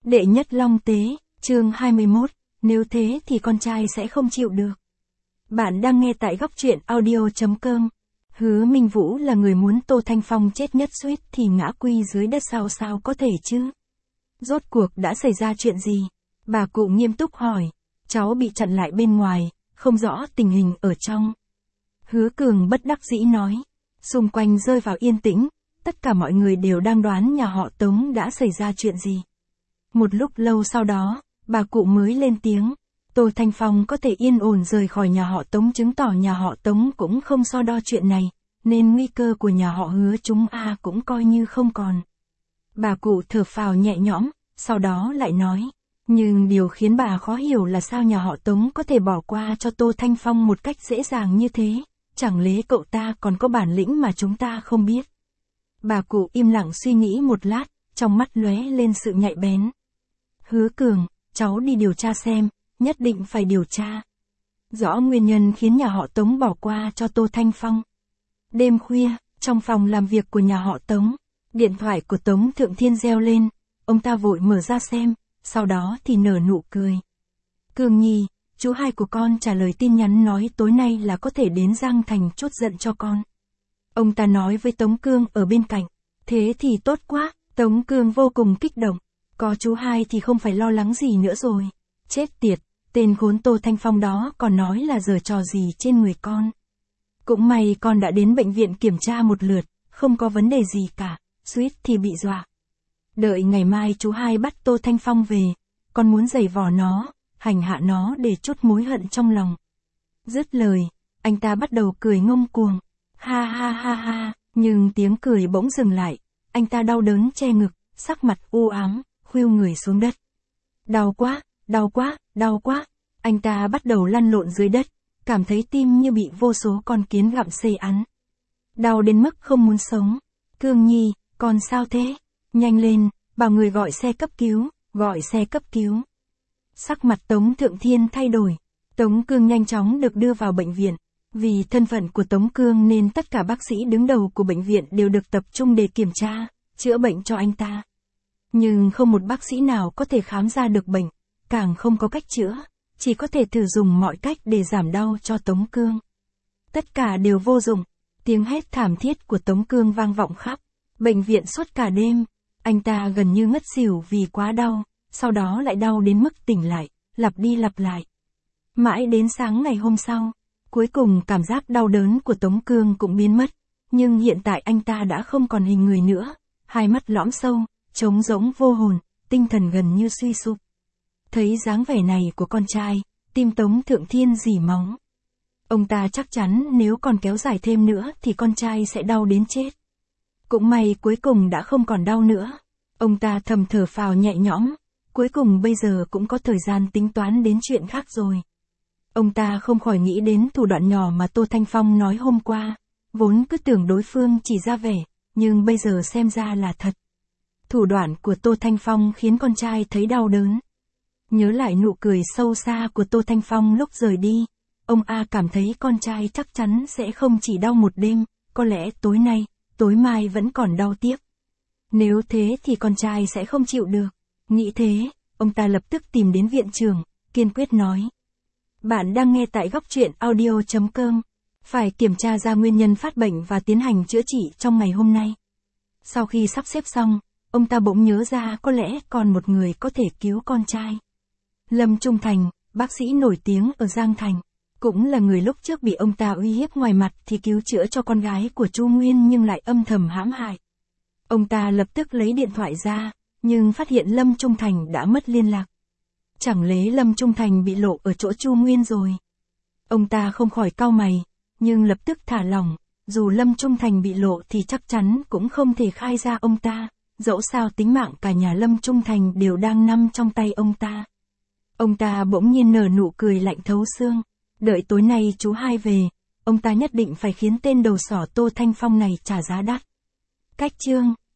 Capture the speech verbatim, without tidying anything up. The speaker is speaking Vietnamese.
Đệ nhất Long Tế, chương hai mươi mốt, nếu thế thì con trai sẽ không chịu được. Bạn đang nghe tại góc truyện audio.com. Hứa Minh Vũ là người muốn Tô Thanh Phong chết nhất suýt thì ngã quy dưới đất sao sao có thể chứ? Rốt cuộc đã xảy ra chuyện gì? Bà cụ nghiêm túc hỏi. Cháu bị chặn lại bên ngoài, không rõ tình hình ở trong. Hứa Cường bất đắc dĩ nói. Xung quanh rơi vào yên tĩnh, tất cả mọi người đều đang đoán nhà họ Tống đã xảy ra chuyện gì. Một lúc lâu sau đó, bà cụ mới lên tiếng. Tô Thanh Phong có thể yên ổn rời khỏi nhà họ Tống chứng tỏ nhà họ Tống cũng không so đo chuyện này, nên nguy cơ của nhà họ Hứa chúng a cũng coi như không còn. Bà cụ thở phào nhẹ nhõm, sau đó lại nói. Nhưng điều khiến bà khó hiểu là sao nhà họ Tống có thể bỏ qua cho Tô Thanh Phong một cách dễ dàng như thế, chẳng lẽ cậu ta còn có bản lĩnh mà chúng ta không biết. Bà cụ im lặng suy nghĩ một lát, trong mắt lóe lên sự nhạy bén. Hứa Cường, cháu đi điều tra xem, nhất định phải điều tra rõ nguyên nhân khiến nhà họ Tống bỏ qua cho Tô Thanh Phong. Đêm khuya, trong phòng làm việc của nhà họ Tống, điện thoại của Tống Thượng Thiên reo lên, ông ta vội mở ra xem, sau đó thì nở nụ cười. Cường Nhi, chú hai của con trả lời tin nhắn nói tối nay là có thể đến Giang Thành chốt giận cho con. Ông ta nói với Tống Cương ở bên cạnh. Thế thì tốt quá, Tống Cương vô cùng kích động. Có chú hai thì không phải lo lắng gì nữa rồi. Chết tiệt, tên khốn Tô Thanh Phong đó còn nói là giở trò gì trên người con. Cũng may con đã đến bệnh viện kiểm tra một lượt, không có vấn đề gì cả, suýt thì bị dọa. Đợi ngày mai chú hai bắt Tô Thanh Phong về, con muốn giày vò nó, hành hạ nó để trút mối hận trong lòng. Dứt lời, anh ta bắt đầu cười ngông cuồng. Ha ha ha ha, nhưng tiếng cười bỗng dừng lại, anh ta đau đớn che ngực, sắc mặt u ám, khuỵu người xuống đất. Đau quá, đau quá, đau quá, anh ta bắt đầu lăn lộn dưới đất, cảm thấy tim như bị vô số con kiến gặm xé ăn. Đau đến mức không muốn sống. Cương Nhi, con sao thế? Nhanh lên, bảo người gọi xe cấp cứu, gọi xe cấp cứu. Sắc mặt Tống Thượng Thiên thay đổi, Tống Cương nhanh chóng được đưa vào bệnh viện. Vì thân phận của Tống Cương nên tất cả bác sĩ đứng đầu của bệnh viện đều được tập trung để kiểm tra, chữa bệnh cho anh ta. Nhưng không một bác sĩ nào có thể khám ra được bệnh, càng không có cách chữa, chỉ có thể thử dùng mọi cách để giảm đau cho Tống Cương. Tất cả đều vô dụng, tiếng hét thảm thiết của Tống Cương vang vọng khắp bệnh viện suốt cả đêm, anh ta gần như ngất xỉu vì quá đau, sau đó lại đau đến mức tỉnh lại, lặp đi lặp lại. Mãi đến sáng ngày hôm sau, cuối cùng cảm giác đau đớn của Tống Cương cũng biến mất, nhưng hiện tại anh ta đã không còn hình người nữa, hai mắt lõm sâu, trống rỗng vô hồn, tinh thần gần như suy sụp. Thấy dáng vẻ này của con trai, tim Tống Thượng Thiên rỉ máu. Ông ta chắc chắn nếu còn kéo dài thêm nữa thì con trai sẽ đau đến chết. Cũng may cuối cùng đã không còn đau nữa. Ông ta thầm thở phào nhẹ nhõm, cuối cùng bây giờ cũng có thời gian tính toán đến chuyện khác rồi. Ông ta không khỏi nghĩ đến thủ đoạn nhỏ mà Tô Thanh Phong nói hôm qua, vốn cứ tưởng đối phương chỉ ra vẻ, nhưng bây giờ xem ra là thật. Thủ đoạn của Tô Thanh Phong khiến con trai thấy đau đớn. Nhớ lại nụ cười sâu xa của Tô Thanh Phong lúc rời đi, ông A cảm thấy con trai chắc chắn sẽ không chỉ đau một đêm, có lẽ tối nay, tối mai vẫn còn đau tiếp. Nếu thế thì con trai sẽ không chịu được. Nghĩ thế, ông ta lập tức tìm đến viện trưởng, kiên quyết nói. Bạn đang nghe tại góc truyện audio.com. Phải kiểm tra ra nguyên nhân phát bệnh và tiến hành chữa trị trong ngày hôm nay. Sau khi sắp xếp xong, ông ta bỗng nhớ ra có lẽ còn một người có thể cứu con trai. Lâm Trung Thành, bác sĩ nổi tiếng ở Giang Thành, cũng là người lúc trước bị ông ta uy hiếp ngoài mặt thì cứu chữa cho con gái của Chu Nguyên nhưng lại âm thầm hãm hại. Ông ta lập tức lấy điện thoại ra, nhưng phát hiện Lâm Trung Thành đã mất liên lạc. Chẳng lẽ Lâm Trung Thành bị lộ ở chỗ Chu Nguyên rồi? Ông ta không khỏi cau mày, nhưng lập tức thả lỏng, dù Lâm Trung Thành bị lộ thì chắc chắn cũng không thể khai ra ông ta, dẫu sao tính mạng cả nhà Lâm Trung Thành đều đang nằm trong tay ông ta. Ông ta bỗng nhiên nở nụ cười lạnh thấu xương, đợi tối nay chú hai về, ông ta nhất định phải khiến tên đầu sỏ Tô Thanh Phong này trả giá đắt. Cách chương